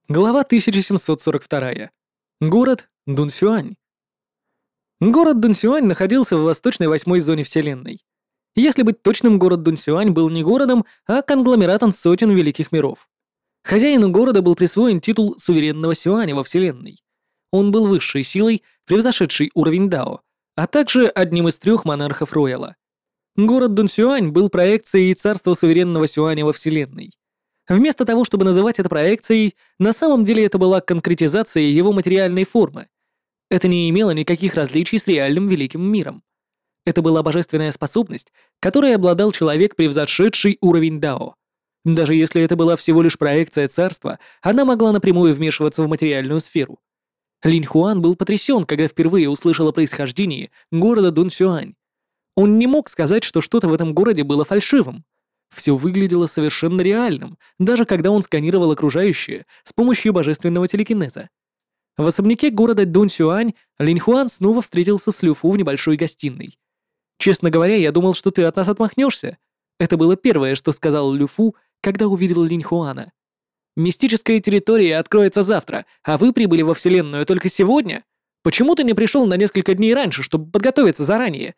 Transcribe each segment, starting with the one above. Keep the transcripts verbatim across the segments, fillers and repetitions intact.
Глава тысяча семьсот сорок два. Город Дунсюань. Город Дунсюань находился в восточной восьмой зоне Вселенной. Если быть точным, город Дунсюань был не городом, а конгломератом сотен великих миров. Хозяину города был присвоен титул суверенного Сюаня во Вселенной. Он был высшей силой, превзошедшей уровень Дао, а также одним из трех монархов Рояла. Город Дунсюань был проекцией царства суверенного Сюаня во Вселенной. Вместо того, чтобы называть это проекцией, на самом деле это была конкретизация его материальной формы. Это не имело никаких различий с реальным великим миром. Это была божественная способность, которой обладал человек, превзошедший уровень Дао. Даже если это была всего лишь проекция царства, она могла напрямую вмешиваться в материальную сферу. Линь Хуан был потрясен, когда впервые услышал о происхождении города Дунсюань. Он не мог сказать, что что-то в этом городе было фальшивым. Все выглядело совершенно реальным, даже когда он сканировал окружающее с помощью божественного телекинеза. В особняке города Дунсюань Линь Хуан снова встретился с Лю Фу в небольшой гостиной. «Честно говоря, я думал, что ты от нас отмахнешься». Это было первое, что сказал Лю Фу, когда увидел Линь Хуана. «Мистическая территория откроется завтра, а вы прибыли во Вселенную только сегодня? Почему ты не пришел на несколько дней раньше, чтобы подготовиться заранее?»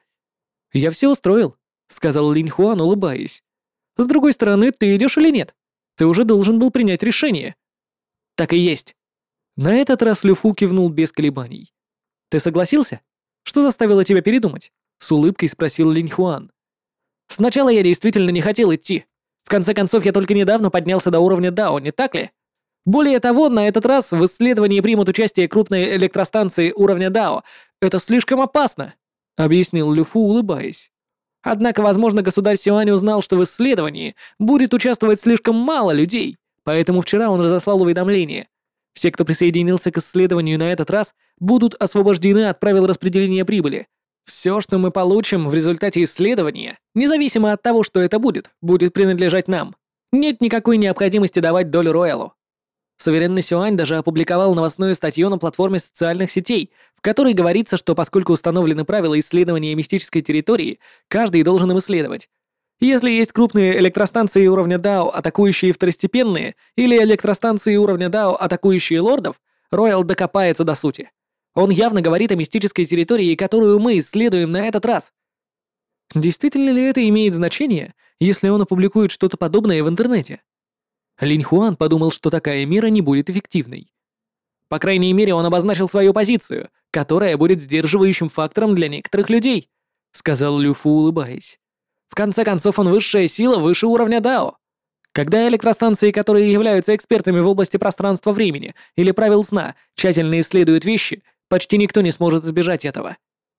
«Я все устроил», — сказал Линь Хуан, улыбаясь. «С другой стороны, ты идешь или нет? Ты уже должен был принять решение». «Так и есть». На этот раз Лю Фу кивнул без колебаний. «Ты согласился? Что заставило тебя передумать?» — с улыбкой спросил Линь Хуан. «Сначала я действительно не хотел идти. В конце концов, я только недавно поднялся до уровня Дао, не так ли? Более того, на этот раз в исследовании примут участие крупные электростанции уровня Дао. Это слишком опасно», — объяснил Лю Фу, улыбаясь. Однако, возможно, государь Сюань узнал, что в исследовании будет участвовать слишком мало людей, поэтому вчера он разослал уведомление. Все, кто присоединился к исследованию на этот раз, будут освобождены от правил распределения прибыли. Все, что мы получим в результате исследования, независимо от того, что это будет, будет принадлежать нам. Нет никакой необходимости давать долю Роялу. Суверенный Сюань даже опубликовал новостную статью на платформе социальных сетей, в которой говорится, что поскольку установлены правила исследования мистической территории, каждый должен им исследовать. Если есть крупные электростанции уровня Дао, атакующие второстепенные, или электростанции уровня Дао, атакующие лордов, Роял докопается до сути. Он явно говорит о мистической территории, которую мы исследуем на этот раз. Действительно ли это имеет значение, если он опубликует что-то подобное в интернете? Линь Хуан подумал, что такая мера не будет эффективной. По крайней мере, он обозначил свою позицию, которая будет сдерживающим фактором для некоторых людей, сказал Лю Фу, улыбаясь. В конце концов, он высшая сила выше уровня Дао. Когда электростанции, которые являются экспертами в области пространства-времени или правил сна, тщательно исследуют вещи, почти никто не сможет избежать этого.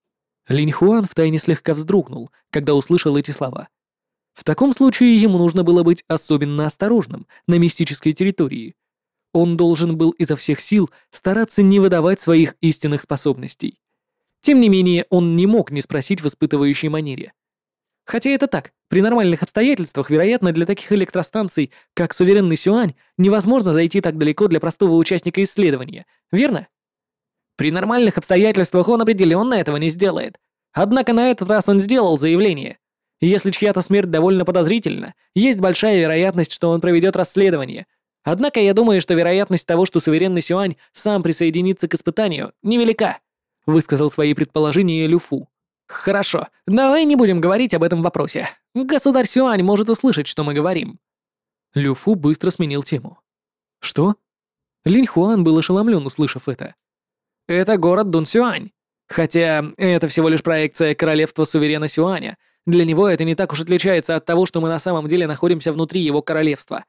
Линь Хуан втайне слегка вздрогнул, когда услышал эти слова. В таком случае ему нужно было быть особенно осторожным на мистической территории. Он должен был изо всех сил стараться не выдавать своих истинных способностей. Тем не менее, он не мог не спросить в испытывающей манере. Хотя это так, при нормальных обстоятельствах, вероятно, для таких электростанций, как суверенный Сюань, невозможно зайти так далеко для простого участника исследования, верно? При нормальных обстоятельствах он определенно этого не сделает. Однако на этот раз он сделал заявление. Если чья-то смерть довольно подозрительна, есть большая вероятность, что он проведет расследование. Однако я думаю, что вероятность того, что суверенный Сюань сам присоединится к испытанию, невелика, высказал свои предположения Лю Фу. Хорошо, давай не будем говорить об этом вопросе. Государь Сюань может услышать, что мы говорим. Лю Фу быстро сменил тему. Что? Линь Хуан был ошеломлен, услышав это. Это город Дунсюань. Хотя это всего лишь проекция королевства суверена Сюаня. Для него это не так уж отличается от того, что мы на самом деле находимся внутри его королевства.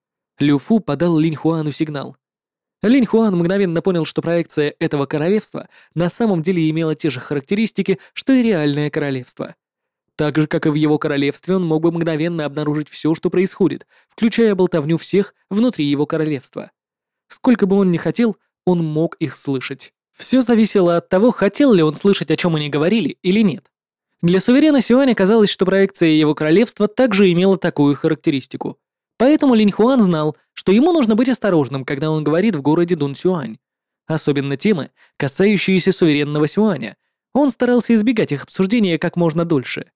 Лю Фу подал Линь Хуану сигнал. Линь Хуан мгновенно понял, что проекция этого королевства на самом деле имела те же характеристики, что и реальное королевство. Так же, как и в его королевстве, он мог бы мгновенно обнаружить все, что происходит, включая болтовню всех внутри его королевства. Сколько бы он ни хотел, он мог их слышать. Все зависело от того, хотел ли он слышать, о чем они говорили, или нет. Для суверена Сюаня казалось, что проекция его королевства также имела такую характеристику. Поэтому Линь Хуан знал, что ему нужно быть осторожным, когда он говорит в городе Дунсюань. Особенно темы, касающиеся суверенного Сюаня. Он старался избегать их обсуждения как можно дольше.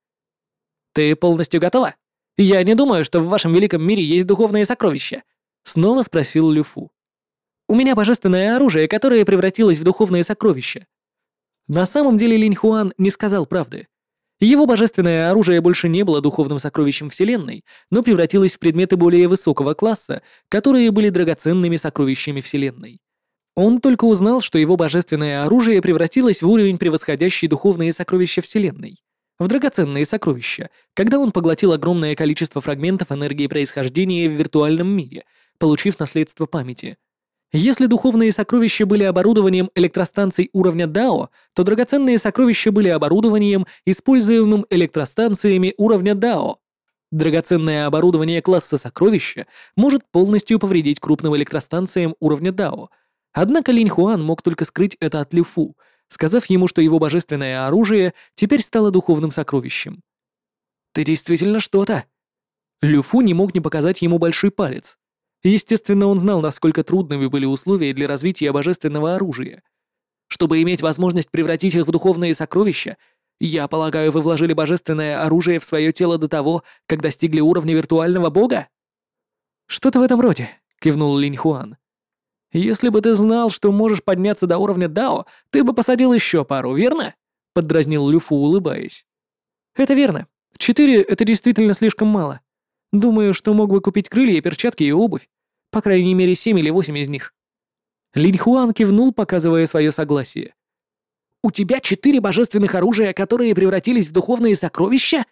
«Ты полностью готова? Я не думаю, что в вашем великом мире есть духовные сокровища», — снова спросил Лю Фу. У меня божественное оружие, которое превратилось в духовное сокровище». На самом деле Линь Хуан не сказал правды. Его божественное оружие больше не было духовным сокровищем Вселенной, но превратилось в предметы более высокого класса, которые были драгоценными сокровищами Вселенной. Он только узнал, что его божественное оружие превратилось в уровень, превосходящий духовные сокровища Вселенной, в драгоценные сокровища, когда он поглотил огромное количество фрагментов энергии происхождения в виртуальном мире, получив наследство памяти. Если духовные сокровища были оборудованием электростанций уровня Дао, то драгоценные сокровища были оборудованием, используемым электростанциями уровня Дао. Драгоценное оборудование класса сокровища может полностью повредить крупным электростанциям уровня Дао. Однако Линь Хуан мог только скрыть это от Лю Фу, сказав ему, что его божественное оружие теперь стало духовным сокровищем. «Ты действительно что-то!» Лю Фу не мог не показать ему большой палец. Естественно, он знал, насколько трудными были условия для развития божественного оружия. Чтобы иметь возможность превратить их в духовные сокровища, я полагаю, вы вложили божественное оружие в свое тело до того, как достигли уровня виртуального бога? Что-то в этом роде, кивнул Линь Хуан. Если бы ты знал, что можешь подняться до уровня Дао, ты бы посадил еще пару, верно? Поддразнил Лю Фу, улыбаясь. Это верно. Четыре — это действительно слишком мало. Думаю, что мог бы купить крылья, перчатки и обувь. По крайней мере, семь или восемь из них. Линь Хуан кивнул, показывая свое согласие. «У тебя четыре божественных оружия, которые превратились в духовные сокровища?»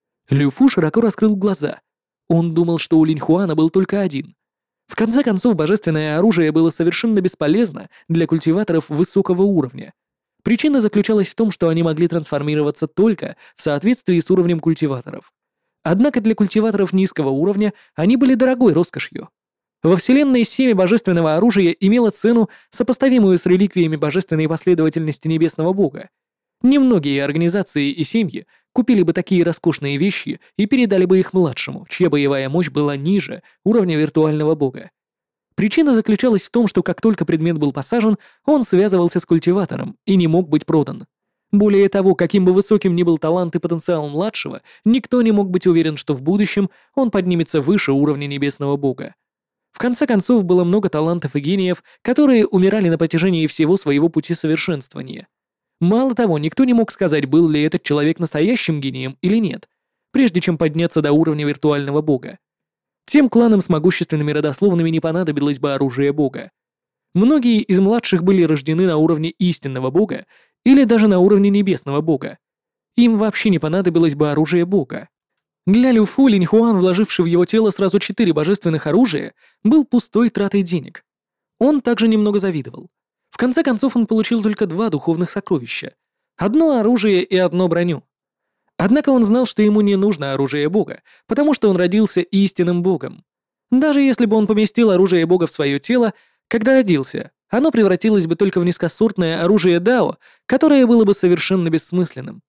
Лю Фу широко раскрыл глаза. Он думал, что у Линь Хуана был только один. В конце концов, божественное оружие было совершенно бесполезно для культиваторов высокого уровня. Причина заключалась в том, что они могли трансформироваться только в соответствии с уровнем культиваторов. Однако для культиваторов низкого уровня они были дорогой роскошью. Во Вселенной семя божественного оружия имело цену, сопоставимую с реликвиями божественной последовательности Небесного Бога. Немногие организации и семьи купили бы такие роскошные вещи и передали бы их младшему, чья боевая мощь была ниже уровня виртуального бога. Причина заключалась в том, что как только предмет был посажен, он связывался с культиватором и не мог быть продан. Более того, каким бы высоким ни был талант и потенциал младшего, никто не мог быть уверен, что в будущем он поднимется выше уровня Небесного Бога. В конце концов, было много талантов и гениев, которые умирали на протяжении всего своего пути совершенствования. Мало того, никто не мог сказать, был ли этот человек настоящим гением или нет, прежде чем подняться до уровня виртуального бога. Тем кланам с могущественными родословными не понадобилось бы оружие бога. Многие из младших были рождены на уровне истинного бога или даже на уровне небесного бога. Им вообще не понадобилось бы оружие бога. Для Лю Фу Линь Хуан, вложивший в его тело сразу четыре божественных оружия, был пустой тратой денег. Он также немного завидовал. В конце концов, он получил только два духовных сокровища. Одно оружие и одно броню. Однако он знал, что ему не нужно оружие бога, потому что он родился истинным богом. Даже если бы он поместил оружие бога в свое тело, когда родился, оно превратилось бы только в низкосортное оружие Дао, которое было бы совершенно бессмысленным.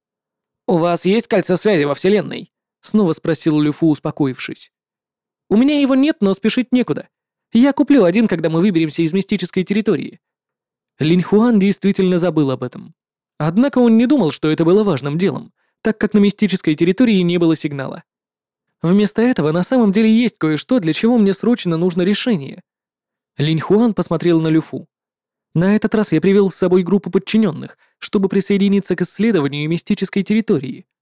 «У вас есть кольцо связи во Вселенной?» — снова спросил Лю Фу, успокоившись. «У меня его нет, но спешить некуда. Я куплю один, когда мы выберемся из мистической территории». Линь Хуан действительно забыл об этом. Однако он не думал, что это было важным делом, так как на мистической территории не было сигнала. Вместо этого на самом деле есть кое-что, для чего мне срочно нужно решение. Линь Хуан посмотрел на Лю Фу. На этот раз я привел с собой группу подчиненных, чтобы присоединиться к исследованию мистической территории.